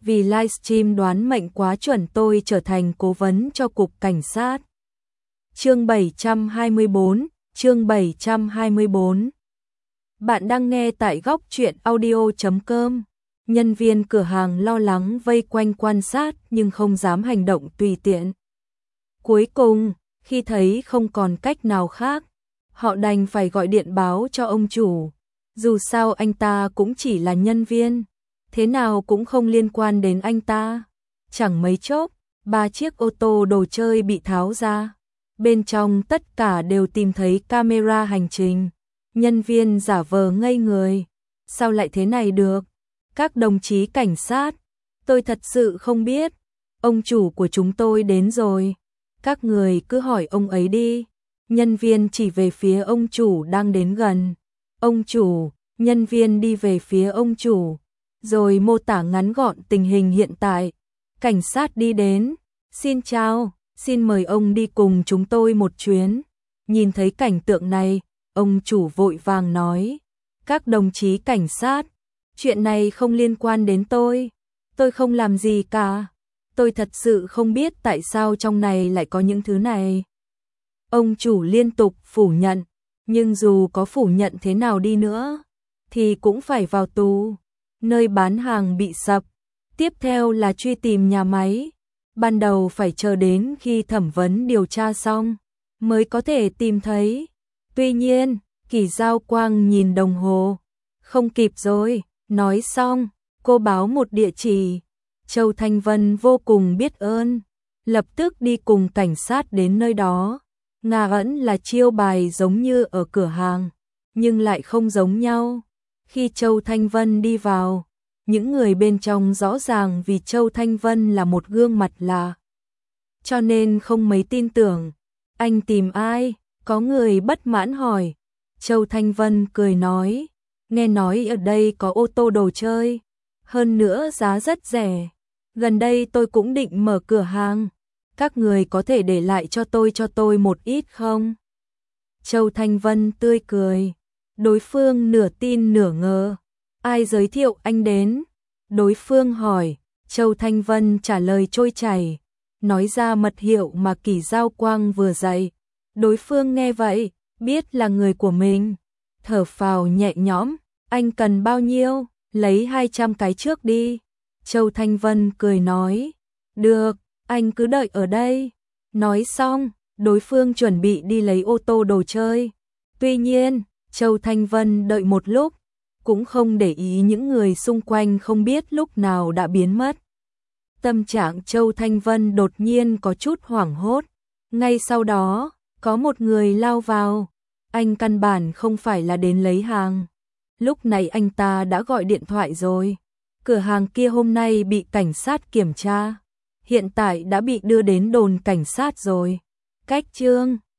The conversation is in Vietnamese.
vì livestream đoán mệnh quá chuẩn tôi trở thành cố vấn cho cục cảnh sát. Chương 724. Bạn đang nghe tại góc truyện audio.com. Nhân viên cửa hàng lo lắng vây quanh quan sát nhưng không dám hành động tùy tiện. Cuối cùng, khi thấy không còn cách nào khác, họ đành phải gọi điện báo cho ông chủ. Dù sao anh ta cũng chỉ là nhân viên, thế nào cũng không liên quan đến anh ta. Chẳng mấy chốc, 3 chiếc ô tô đồ chơi bị tháo ra. Bên trong tất cả đều tìm thấy camera hành trình. Nhân viên giả vờ ngây người. Sao lại thế này được? Các đồng chí cảnh sát, tôi thật sự không biết. Ông chủ của chúng tôi đến rồi. Các người cứ hỏi ông ấy đi. Nhân viên chỉ về phía ông chủ đang đến gần. Ông chủ, nhân viên đi về phía ông chủ, rồi mô tả ngắn gọn tình hình hiện tại. Cảnh sát đi đến. Xin chào, xin mời ông đi cùng chúng tôi một chuyến. Nhìn thấy cảnh tượng này, ông chủ vội vàng nói. Các đồng chí cảnh sát, chuyện này không liên quan đến tôi không làm gì cả. Tôi thật sự không biết tại sao trong này lại có những thứ này. Ông chủ liên tục phủ nhận, nhưng dù có phủ nhận thế nào đi nữa, thì cũng phải vào tù. Nơi bán hàng bị sập, tiếp theo là truy tìm nhà máy. Ban đầu phải chờ đến khi thẩm vấn điều tra xong, mới có thể tìm thấy. Tuy nhiên, Kỳ Giao Quang nhìn đồng hồ. Không kịp rồi, nói xong, cô báo một địa chỉ. Châu Thanh Vân vô cùng biết ơn, lập tức đi cùng cảnh sát đến nơi đó. Ngà ẩn là chiêu bài giống như ở cửa hàng, nhưng lại không giống nhau. Khi Châu Thanh Vân đi vào, những người bên trong rõ ràng vì Châu Thanh Vân là một gương mặt lạ, cho nên không mấy tin tưởng. Anh tìm ai? Có người bất mãn hỏi. Châu Thanh Vân cười nói, nghe nói ở đây có ô tô đồ chơi, hơn nữa giá rất rẻ. Gần đây tôi cũng định mở cửa hàng, các người có thể để lại cho tôi một ít không? Châu Thanh Vân tươi cười. Đối phương nửa tin nửa ngờ. Ai giới thiệu anh đến? Đối phương hỏi. Châu Thanh Vân trả lời trôi chảy, nói ra mật hiệu mà Kỳ Giao Quang vừa dạy. Đối phương nghe vậy, biết là người của mình, thở phào nhẹ nhõm. Anh cần bao nhiêu? Lấy 200 cái trước đi. Châu Thanh Vân cười nói. Được, anh cứ đợi ở đây. Nói xong, đối phương chuẩn bị đi lấy ô tô đồ chơi. Tuy nhiên, Châu Thanh Vân đợi một lúc, cũng không để ý những người xung quanh không biết lúc nào đã biến mất. Tâm trạng Châu Thanh Vân đột nhiên có chút hoảng hốt. Ngay sau đó, có một người lao vào. Anh căn bản không phải là đến lấy hàng. Lúc này anh ta đã gọi điện thoại rồi. Cửa hàng kia hôm nay bị cảnh sát kiểm tra, hiện tại đã bị đưa đến đồn cảnh sát rồi. Cách chương